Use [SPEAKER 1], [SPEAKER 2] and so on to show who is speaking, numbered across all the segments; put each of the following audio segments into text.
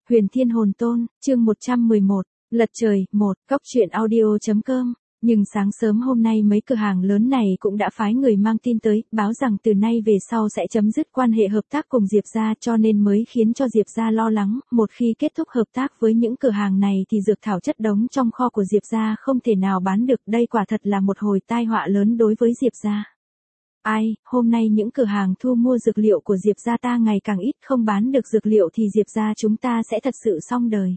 [SPEAKER 1] Huyền Thiên Hồn Tôn, chương 111, Lật Trời, 1, Cốc Truyện Audio.com. Nhưng sáng sớm hôm nay mấy cửa hàng lớn này cũng đã phái người mang tin tới, báo rằng từ nay về sau sẽ chấm dứt quan hệ hợp tác cùng Diệp gia, cho nên mới khiến cho Diệp gia lo lắng, một khi kết thúc hợp tác với những cửa hàng này thì dược thảo chất đống trong kho của Diệp gia không thể nào bán được, đây quả thật là một hồi tai họa lớn đối với Diệp gia. Ai, hôm nay những cửa hàng thu mua dược liệu của Diệp gia ta ngày càng ít, không bán được dược liệu thì Diệp gia chúng ta sẽ thật sự xong đời.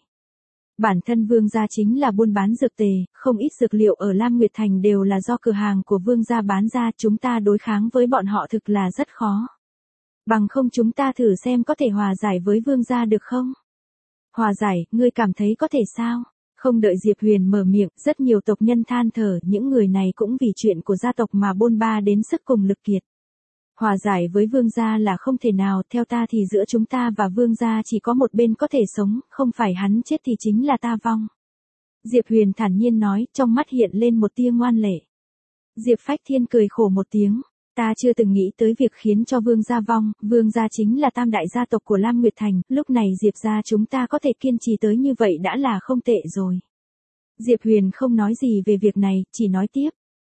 [SPEAKER 1] Bản thân Vương gia chính là buôn bán dược tề, không ít dược liệu ở Lam Nguyệt Thành đều là do cửa hàng của Vương gia bán ra, chúng ta đối kháng với bọn họ thực là rất khó. Bằng không chúng ta thử xem có thể hòa giải với Vương gia được không? Hòa giải, ngươi cảm thấy có thể sao? Không đợi Diệp Huyền mở miệng, rất nhiều tộc nhân than thở, những người này cũng vì chuyện của gia tộc mà bôn ba đến sức cùng lực kiệt. Hòa giải với Vương gia là không thể nào, theo ta thì giữa chúng ta và Vương gia chỉ có một bên có thể sống, không phải hắn chết thì chính là ta vong. Diệp Huyền thản nhiên nói, trong mắt hiện lên một tia ngoan lệ. Diệp Phách Thiên cười khổ một tiếng, ta chưa từng nghĩ tới việc khiến cho Vương gia vong, Vương gia chính là tam đại gia tộc của Lam Nguyệt Thành, lúc này Diệp gia chúng ta có thể kiên trì tới như vậy đã là không tệ rồi. Diệp Huyền không nói gì về việc này, chỉ nói tiếp.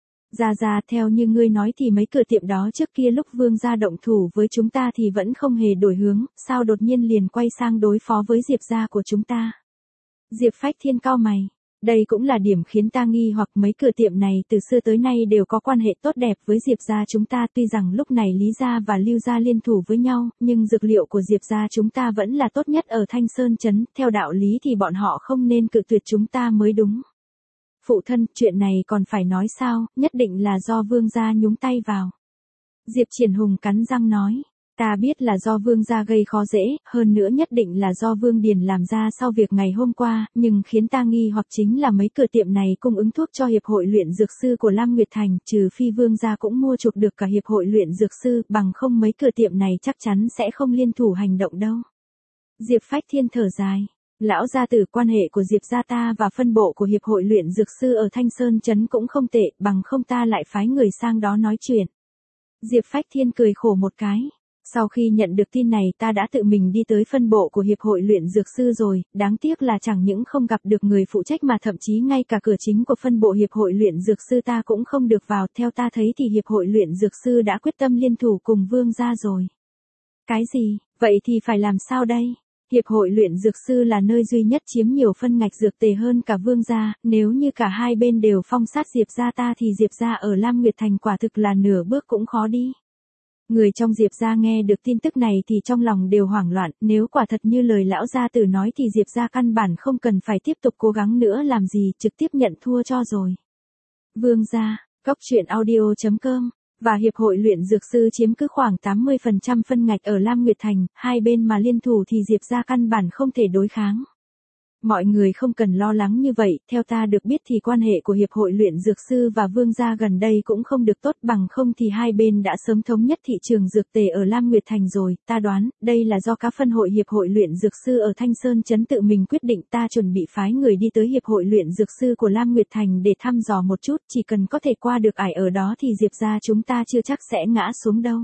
[SPEAKER 1] Gia, theo như ngươi nói thì mấy cửa tiệm đó trước kia lúc Vương gia động thủ với chúng ta thì vẫn không hề đổi hướng, sao đột nhiên liền quay sang đối phó với Diệp gia của chúng ta? Diệp Phách Thiên cau mày, đây cũng là điểm khiến ta nghi hoặc, mấy cửa tiệm này từ xưa tới nay đều có quan hệ tốt đẹp với Diệp gia chúng ta, tuy rằng lúc này Lý gia và Lưu gia liên thủ với nhau, nhưng dược liệu của Diệp gia chúng ta vẫn là tốt nhất ở Thanh Sơn trấn, theo đạo lý thì bọn họ không nên cự tuyệt chúng ta mới đúng. Phụ thân, chuyện này còn phải nói sao, nhất định là do Vương gia nhúng tay vào. Diệp Triển Hùng cắn răng nói, ta biết là do Vương gia gây khó dễ, hơn nữa nhất định là do Vương Điền làm ra sau việc ngày hôm qua, nhưng khiến ta nghi hoặc chính là mấy cửa tiệm này cung ứng thuốc cho Hiệp hội luyện dược sư của Lam Nguyệt Thành, trừ phi Vương gia cũng mua chuộc được cả Hiệp hội luyện dược sư, bằng không mấy cửa tiệm này chắc chắn sẽ không liên thủ hành động đâu. Diệp Phách Thiên thở dài. Lão gia tử, quan hệ của Diệp gia ta và phân bộ của Hiệp hội luyện dược sư ở Thanh Sơn trấn cũng không tệ, bằng không ta lại phái người sang đó nói chuyện. Diệp Phách Thiên cười khổ một cái. Sau khi nhận được tin này ta đã tự mình đi tới phân bộ của Hiệp hội luyện dược sư rồi, đáng tiếc là chẳng những không gặp được người phụ trách mà thậm chí ngay cả cửa chính của phân bộ Hiệp hội luyện dược sư ta cũng không được vào, theo ta thấy thì Hiệp hội luyện dược sư đã quyết tâm liên thủ cùng Vương gia rồi. Cái gì, vậy thì phải làm sao đây? Hiệp hội luyện dược sư là nơi duy nhất chiếm nhiều phân ngạch dược tề hơn cả Vương gia, nếu như cả hai bên đều phong sát Diệp gia ta thì Diệp gia ở Lam Nguyệt Thành quả thực là nửa bước cũng khó đi. Người trong Diệp gia nghe được tin tức này thì trong lòng đều hoảng loạn, nếu quả thật như lời lão gia tử nói thì Diệp gia căn bản không cần phải tiếp tục cố gắng nữa làm gì, trực tiếp nhận thua cho rồi. Vương gia, Cốc Truyện Audio.com và Hiệp hội luyện dược sư chiếm cứ khoảng 80% phân ngạch ở Lam Nguyệt Thành, hai bên mà liên thủ thì Diệp gia căn bản không thể đối kháng. Mọi người không cần lo lắng như vậy, theo ta được biết thì quan hệ của Hiệp hội luyện dược sư và Vương gia gần đây cũng không được tốt, bằng không thì hai bên đã sớm thống nhất thị trường dược tề ở Lam Nguyệt Thành rồi, ta đoán, đây là do các phân hội Hiệp hội luyện dược sư ở Thanh Sơn trấn tự mình quyết định, ta chuẩn bị phái người đi tới Hiệp hội luyện dược sư của Lam Nguyệt Thành để thăm dò một chút, chỉ cần có thể qua được ải ở đó thì Diệp gia chúng ta chưa chắc sẽ ngã xuống đâu.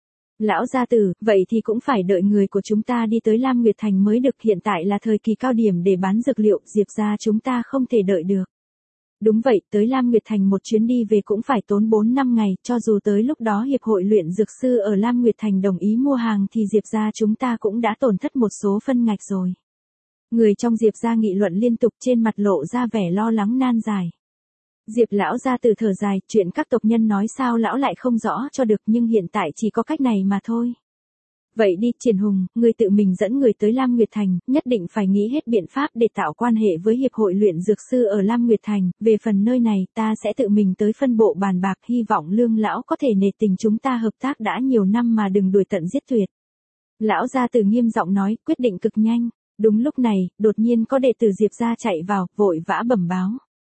[SPEAKER 1] Lão gia tử, vậy thì cũng phải đợi người của chúng ta đi tới Lam Nguyệt Thành mới được, hiện tại là thời kỳ cao điểm để bán dược liệu, Diệp gia chúng ta không thể đợi được. Đúng vậy, tới Lam Nguyệt Thành một chuyến đi về cũng phải tốn 4-5 ngày, cho dù tới lúc đó Hiệp hội luyện dược sư ở Lam Nguyệt Thành đồng ý mua hàng thì Diệp gia chúng ta cũng đã tổn thất một số phân ngạch rồi. Người trong Diệp gia nghị luận liên tục, trên mặt lộ ra vẻ lo lắng nan giải. Diệp lão gia tử thở dài, chuyện các tộc nhân nói sao lão lại không rõ cho được, nhưng hiện tại chỉ có cách này mà thôi. Vậy đi, Triển Hùng, ngươi tự mình dẫn người tới Lam Nguyệt Thành, nhất định phải nghĩ hết biện pháp để tạo quan hệ với Hiệp hội luyện dược sư ở Lam Nguyệt Thành, về phần nơi này ta sẽ tự mình tới phân bộ bàn bạc, hy vọng Lương lão có thể nể tình chúng ta hợp tác đã nhiều năm mà đừng đuổi tận giết tuyệt. Lão gia tử nghiêm giọng nói, quyết định cực nhanh. Đúng lúc này, đột nhiên có đệ tử Diệp gia chạy vào, vội vã bẩm báo.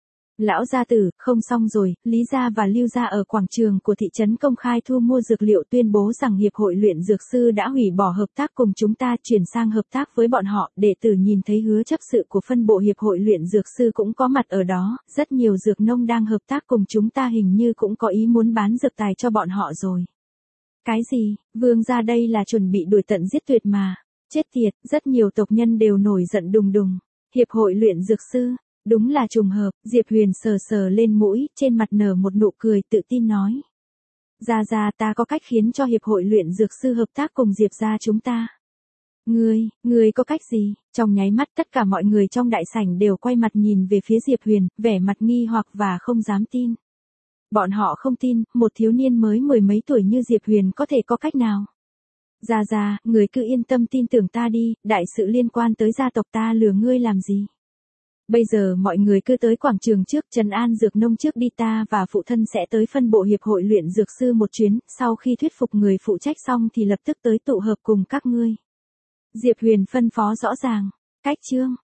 [SPEAKER 1] Lão gia tử, không xong rồi, Lý gia và Lưu gia ở quảng trường của thị trấn công khai thu mua dược liệu, tuyên bố rằng Hiệp hội luyện dược sư đã hủy bỏ hợp tác cùng chúng ta, chuyển sang hợp tác với bọn họ. Đệ tử nhìn thấy hứa chấp sự của phân bộ Hiệp hội luyện dược sư cũng có mặt ở đó, rất nhiều dược nông đang hợp tác cùng chúng ta hình như cũng có ý muốn bán dược tài cho bọn họ rồi. Cái gì, Vương gia đây là chuẩn bị đuổi tận giết tuyệt mà. Chết tiệt, rất nhiều tộc nhân đều nổi giận đùng đùng. Hiệp hội luyện dược sư, đúng là trùng hợp, Diệp Huyền sờ sờ lên mũi, trên mặt nở một nụ cười tự tin nói. Gia ta có cách khiến cho hiệp hội luyện dược sư hợp tác cùng Diệp gia chúng ta. Ngươi có cách gì? Trong nháy mắt tất cả mọi người trong đại sảnh đều quay mặt nhìn về phía Diệp Huyền, vẻ mặt nghi hoặc và không dám tin. Bọn họ không tin, một thiếu niên mới mười mấy tuổi như Diệp Huyền có thể có cách nào. Gia, người cứ yên tâm tin tưởng ta đi, đại sự liên quan tới gia tộc ta lừa ngươi làm gì. Bây giờ mọi người cứ tới quảng trường trước trấn an dược nông trước đi, ta và phụ thân sẽ tới phân bộ hiệp hội luyện dược sư một chuyến, sau khi thuyết phục người phụ trách xong thì lập tức tới tụ hợp cùng các ngươi. Diệp Huyền phân phó rõ ràng, cách chương.